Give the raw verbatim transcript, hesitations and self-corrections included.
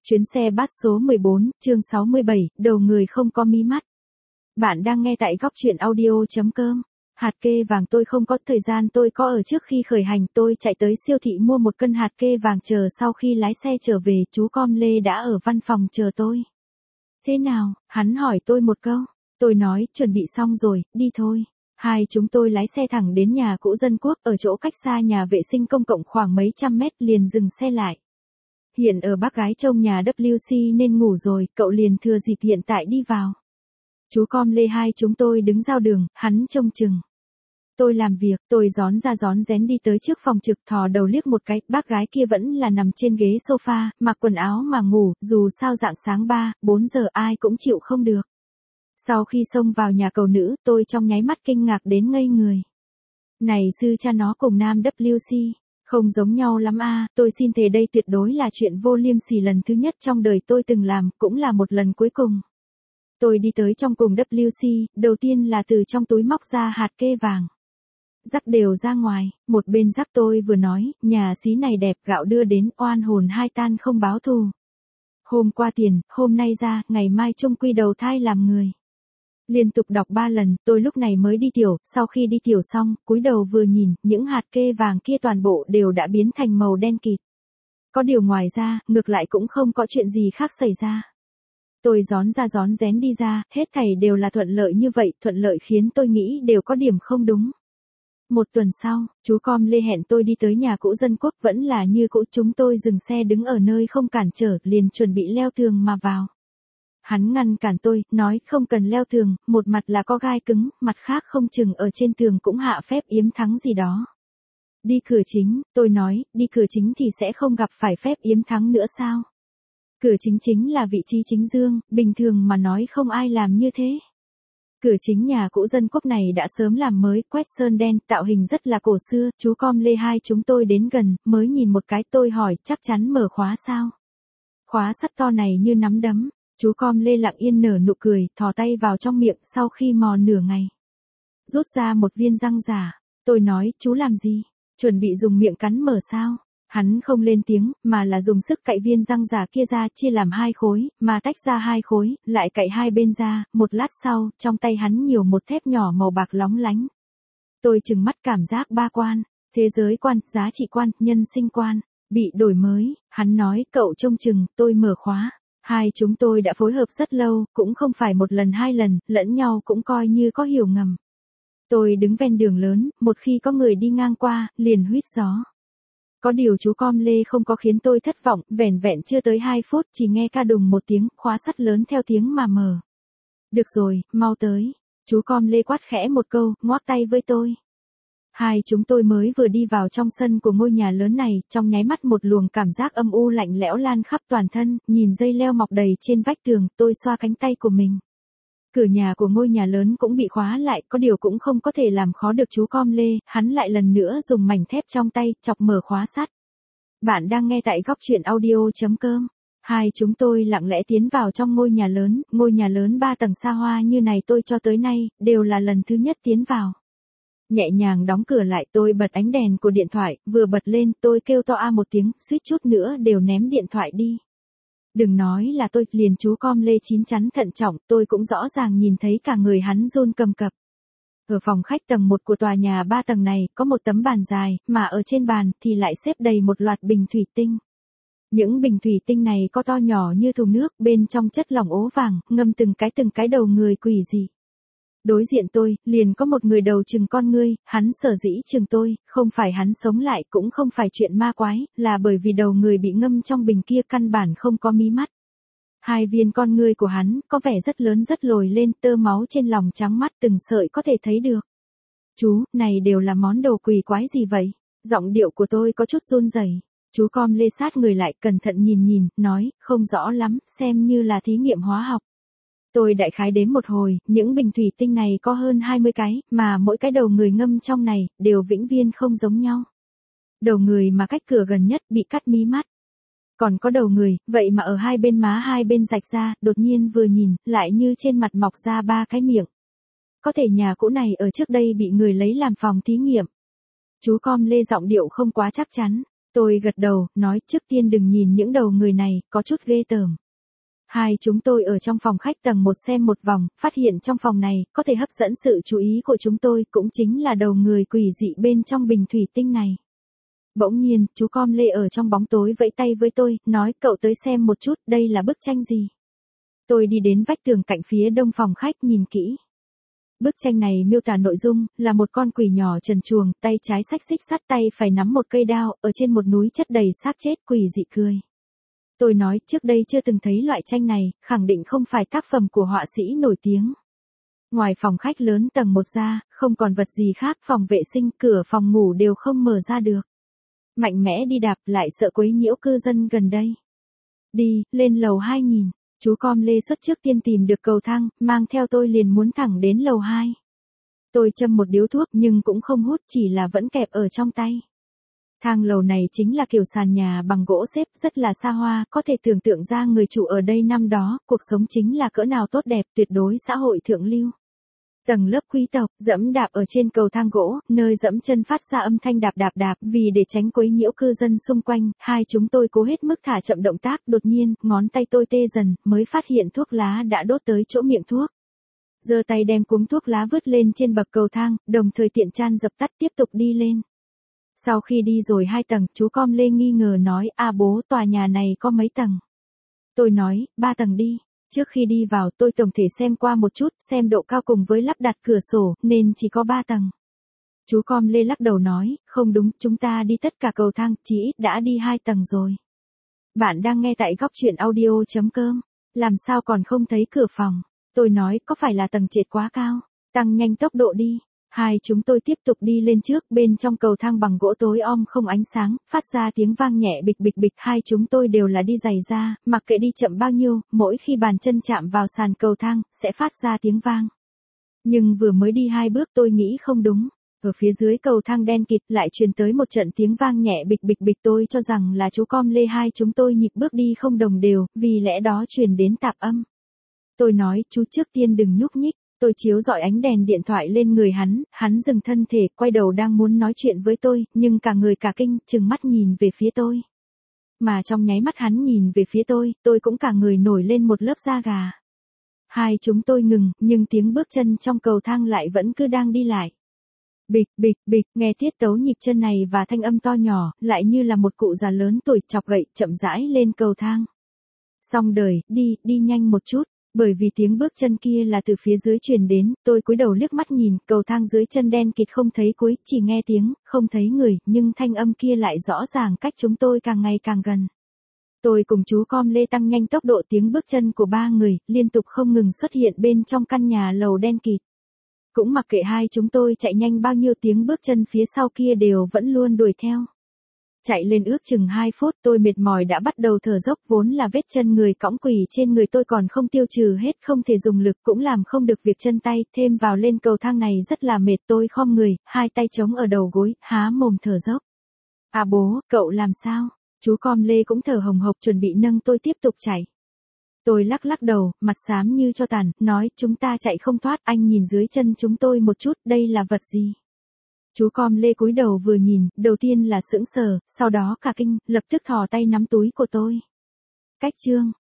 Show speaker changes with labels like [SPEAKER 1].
[SPEAKER 1] Chuyến xe bus số mười bốn, chương sáu mươi bảy, đầu người không có mí mắt. Bạn đang nghe tại góc truyện audio.com. Hạt kê vàng tôi không có, thời gian tôi có ở trước khi khởi hành, tôi chạy tới siêu thị mua một cân hạt kê vàng, chờ sau khi lái xe trở về, chú Com Lê đã ở văn phòng chờ tôi. Thế nào, hắn hỏi tôi một câu. Tôi nói, chuẩn bị xong rồi, đi thôi. Hai chúng tôi lái xe thẳng đến nhà cũ Dân Quốc, ở chỗ cách xa nhà vệ sinh công cộng khoảng mấy trăm mét, liền dừng xe lại. Hiện ở bác gái trông nhà W C nên ngủ rồi, cậu liền thừa dịp hiện tại đi vào. Chú Com Lê hai chúng tôi đứng giao đường, hắn trông chừng. Tôi làm việc, tôi gión ra gión rén đi tới trước phòng trực, thò đầu liếc một cái, bác gái kia vẫn là nằm trên ghế sofa, mặc quần áo mà ngủ, dù sao dạng sáng ba, bốn giờ ai cũng chịu không được. Sau khi xông vào nhà cầu nữ, tôi trong nháy mắt kinh ngạc đến ngây người. Này sư cha nó cùng nam W C. Không giống nhau lắm a, à, tôi xin thề đây tuyệt đối là chuyện vô liêm sỉ lần thứ nhất trong đời tôi từng làm, cũng là một lần cuối cùng. Tôi đi tới trong cùng W C, đầu tiên là từ trong túi móc ra hạt kê vàng. Rắc đều ra ngoài, một bên rắc tôi vừa nói, nhà xí này đẹp, gạo đưa đến, oan hồn hai tan không báo thù. Hôm qua tiền, hôm nay ra, ngày mai chung quy đầu thai làm người. Liên tục đọc ba lần, tôi lúc này mới đi tiểu, sau khi đi tiểu xong, cúi đầu vừa nhìn, những hạt kê vàng kia toàn bộ đều đã biến thành màu đen kịt. Có điều ngoài ra, ngược lại cũng không có chuyện gì khác xảy ra. Tôi gión ra gión rén đi ra, hết thảy đều là thuận lợi như vậy, thuận lợi khiến tôi nghĩ đều có điểm không đúng. Một tuần sau, chú Com Lê hẹn tôi đi tới nhà cũ Dân Quốc, vẫn là như cũ, chúng tôi dừng xe đứng ở nơi không cản trở, liền chuẩn bị leo tường mà vào. Hắn ngăn cản tôi, nói không cần leo tường, một mặt là có gai cứng, mặt khác không chừng ở trên tường cũng hạ phép yếm thắng gì đó. Đi cửa chính, tôi nói, đi cửa chính thì sẽ không gặp phải phép yếm thắng nữa sao? Cửa chính chính là vị trí chính dương, bình thường mà nói không ai làm như thế. Cửa chính nhà cũ Dân Quốc này đã sớm làm mới, quét sơn đen, tạo hình rất là cổ xưa, chú Com Lê hai chúng tôi đến gần, mới nhìn một cái, tôi hỏi, chắc chắn mở khóa sao? Khóa sắt to này như nắm đấm. Chú Com Lê lặng yên nở nụ cười, thò tay vào trong miệng, sau khi mò nửa ngày. Rút ra một viên răng giả. Tôi nói, chú làm gì? Chuẩn bị dùng miệng cắn mở sao? Hắn không lên tiếng, mà là dùng sức cạy viên răng giả kia ra, chia làm hai khối, mà tách ra hai khối, lại cạy hai bên ra, một lát sau, trong tay hắn nhiều một thép nhỏ màu bạc lóng lánh. Tôi trừng mắt cảm giác ba quan, thế giới quan, giá trị quan, nhân sinh quan, bị đổi mới, hắn nói, cậu trông chừng, tôi mở khóa. Hai chúng tôi đã phối hợp rất lâu, cũng không phải một lần hai lần, lẫn nhau cũng coi như có hiểu ngầm. Tôi đứng ven đường lớn, một khi có người đi ngang qua, liền huýt gió. Có điều chú Com Lê không có khiến tôi thất vọng, vẻn vẹn chưa tới hai phút, chỉ nghe ca đùng một tiếng, khóa sắt lớn theo tiếng mà mở. Được rồi, mau tới. Chú Com Lê quát khẽ một câu, ngoắc tay với tôi. Hai chúng tôi mới vừa đi vào trong sân của ngôi nhà lớn này, trong nháy mắt một luồng cảm giác âm u lạnh lẽo lan khắp toàn thân, nhìn dây leo mọc đầy trên vách tường, tôi xoa cánh tay của mình. Cửa nhà của ngôi nhà lớn cũng bị khóa lại, có điều cũng không có thể làm khó được chú Com Lê, hắn lại lần nữa dùng mảnh thép trong tay, chọc mở khóa sắt. Bạn đang nghe tại góc truyện audio.com. Hai chúng tôi lặng lẽ tiến vào trong ngôi nhà lớn, ngôi nhà lớn ba tầng xa hoa như này tôi cho tới nay, đều là lần thứ nhất tiến vào. Nhẹ nhàng đóng cửa lại, tôi bật ánh đèn của điện thoại, vừa bật lên, tôi kêu to a một tiếng, suýt chút nữa đều ném điện thoại đi. Đừng nói là tôi, liền chú Com Lê chín chắn thận trọng, tôi cũng rõ ràng nhìn thấy cả người hắn run cầm cập. Ở phòng khách tầng một của tòa nhà ba tầng này, có một tấm bàn dài, mà ở trên bàn thì lại xếp đầy một loạt bình thủy tinh. Những bình thủy tinh này có to nhỏ như thùng nước, bên trong chất lỏng ố vàng, ngâm từng cái từng cái đầu người quỷ dị. Đối diện tôi, liền có một người đầu chừng con ngươi, hắn sở dĩ chừng tôi, không phải hắn sống lại, cũng không phải chuyện ma quái, là bởi vì đầu người bị ngâm trong bình kia căn bản không có mí mắt. Hai viên con ngươi của hắn, có vẻ rất lớn rất lồi lên, tơ máu trên lòng trắng mắt từng sợi có thể thấy được. Chú, này đều là món đồ quỷ quái gì vậy? Giọng điệu của tôi có chút run rẩy. Chú Com Lê sát người lại, cẩn thận nhìn nhìn, nói, không rõ lắm, xem như là thí nghiệm hóa học. Tôi đại khái đếm một hồi, những bình thủy tinh này có hơn hai mươi cái, mà mỗi cái đầu người ngâm trong này, đều vĩnh viễn không giống nhau. Đầu người mà cách cửa gần nhất bị cắt mí mắt. Còn có đầu người, vậy mà ở hai bên má hai bên rạch ra, đột nhiên vừa nhìn, lại như trên mặt mọc ra ba cái miệng. Có thể nhà cũ này ở trước đây bị người lấy làm phòng thí nghiệm. Chú Com Lê giọng điệu không quá chắc chắn. Tôi gật đầu, nói trước tiên đừng nhìn những đầu người này, có chút ghê tởm. Hai chúng tôi ở trong phòng khách tầng một xem một vòng, phát hiện trong phòng này, có thể hấp dẫn sự chú ý của chúng tôi, cũng chính là đầu người quỷ dị bên trong bình thủy tinh này. Bỗng nhiên, chú Com Lê ở trong bóng tối vẫy tay với tôi, nói cậu tới xem một chút, đây là bức tranh gì. Tôi đi đến vách tường cạnh phía đông phòng khách nhìn kỹ. Bức tranh này miêu tả nội dung, là một con quỷ nhỏ trần truồng, tay trái xách xích sắt, tay phải nắm một cây đao, ở trên một núi chất đầy xác chết, quỷ dị cười. Tôi nói, trước đây chưa từng thấy loại tranh này, khẳng định không phải tác phẩm của họa sĩ nổi tiếng. Ngoài phòng khách lớn tầng một ra, không còn vật gì khác, phòng vệ sinh, cửa phòng ngủ đều không mở ra được. Mạnh mẽ đi đạp, lại sợ quấy nhiễu cư dân gần đây. Đi, lên lầu hai nhìn. Chú Com Lê xuất trước tiên tìm được cầu thang, mang theo tôi liền muốn thẳng đến lầu hai. Tôi châm một điếu thuốc nhưng cũng không hút, chỉ là vẫn kẹp ở trong tay. Thang lầu này chính là kiểu sàn nhà bằng gỗ xếp, rất là xa hoa, có thể tưởng tượng ra người chủ ở đây năm đó, cuộc sống chính là cỡ nào tốt đẹp, tuyệt đối xã hội thượng lưu. Tầng lớp quý tộc, dẫm đạp ở trên cầu thang gỗ, nơi dẫm chân phát ra âm thanh đạp đạp đạp, vì để tránh quấy nhiễu cư dân xung quanh, hai chúng tôi cố hết mức thả chậm động tác, đột nhiên, ngón tay tôi tê dần, mới phát hiện thuốc lá đã đốt tới chỗ miệng thuốc. Giơ tay đem cuống thuốc lá vứt lên trên bậc cầu thang, đồng thời tiện chan dập tắt, tiếp tục đi lên. Sau khi đi rồi hai tầng, chú Com Lê nghi ngờ nói, a bố, tòa nhà này có mấy tầng? Tôi nói, ba tầng đi. Trước khi đi vào, tôi tổng thể xem qua một chút, xem độ cao cùng với lắp đặt cửa sổ, nên chỉ có ba tầng. Chú Com Lê lắc đầu nói, không đúng, chúng ta đi tất cả cầu thang, chỉ ít đã đi hai tầng rồi. Bạn đang nghe tại góc truyện audio chấm com, làm sao còn không thấy cửa phòng? Tôi nói, có phải là tầng trệt quá cao? Tăng nhanh tốc độ đi. Hai chúng tôi tiếp tục đi lên trước, bên trong cầu thang bằng gỗ tối om không ánh sáng, phát ra tiếng vang nhẹ bịch bịch bịch, hai chúng tôi đều là đi giày da, mặc kệ đi chậm bao nhiêu, mỗi khi bàn chân chạm vào sàn cầu thang, sẽ phát ra tiếng vang. Nhưng vừa mới đi hai bước tôi nghĩ không đúng, ở phía dưới cầu thang đen kịt lại truyền tới một trận tiếng vang nhẹ bịch bịch bịch, tôi cho rằng là chú Com Lê, hai chúng tôi nhịp bước đi không đồng đều, vì lẽ đó truyền đến tạp âm. Tôi nói, chú trước tiên đừng nhúc nhích. Tôi chiếu dọi ánh đèn điện thoại lên người hắn, hắn dừng thân thể, quay đầu đang muốn nói chuyện với tôi, nhưng cả người cả kinh, trừng mắt nhìn về phía tôi. Mà trong nháy mắt hắn nhìn về phía tôi, tôi cũng cả người nổi lên một lớp da gà. Hai chúng tôi ngừng, nhưng tiếng bước chân trong cầu thang lại vẫn cứ đang đi lại. Bịch bịch bịch, nghe tiết tấu nhịp chân này và thanh âm to nhỏ, lại như là một cụ già lớn tuổi chọc gậy, chậm rãi lên cầu thang. Xong đời, đi, đi nhanh một chút. Bởi vì tiếng bước chân kia là từ phía dưới truyền đến, tôi cúi đầu liếc mắt nhìn, cầu thang dưới chân đen kịt không thấy cuối, chỉ nghe tiếng, không thấy người, nhưng thanh âm kia lại rõ ràng cách chúng tôi càng ngày càng gần. Tôi cùng chú Com Lê tăng nhanh tốc độ, tiếng bước chân của ba người, liên tục không ngừng xuất hiện bên trong căn nhà lầu đen kịt. Cũng mặc kệ hai chúng tôi chạy nhanh bao nhiêu, tiếng bước chân phía sau kia đều vẫn luôn đuổi theo. Chạy lên ước chừng hai phút, tôi mệt mỏi đã bắt đầu thở dốc, vốn là vết chân người cõng quỷ trên người tôi còn không tiêu trừ hết, không thể dùng lực cũng làm không được việc chân tay, thêm vào lên cầu thang này rất là mệt, tôi khom người, hai tay chống ở đầu gối, há mồm thở dốc. À bố, cậu làm sao? Chú Com Lê cũng thở hồng hộc chuẩn bị nâng tôi tiếp tục chạy. Tôi lắc lắc đầu, mặt xám như cho tàn, nói, chúng ta chạy không thoát, anh nhìn dưới chân chúng tôi một chút, đây là vật gì? Chú Com Lê cúi đầu vừa nhìn, đầu tiên là sững sờ, sau đó cả kinh, lập tức thò tay nắm túi của tôi. Cách chương.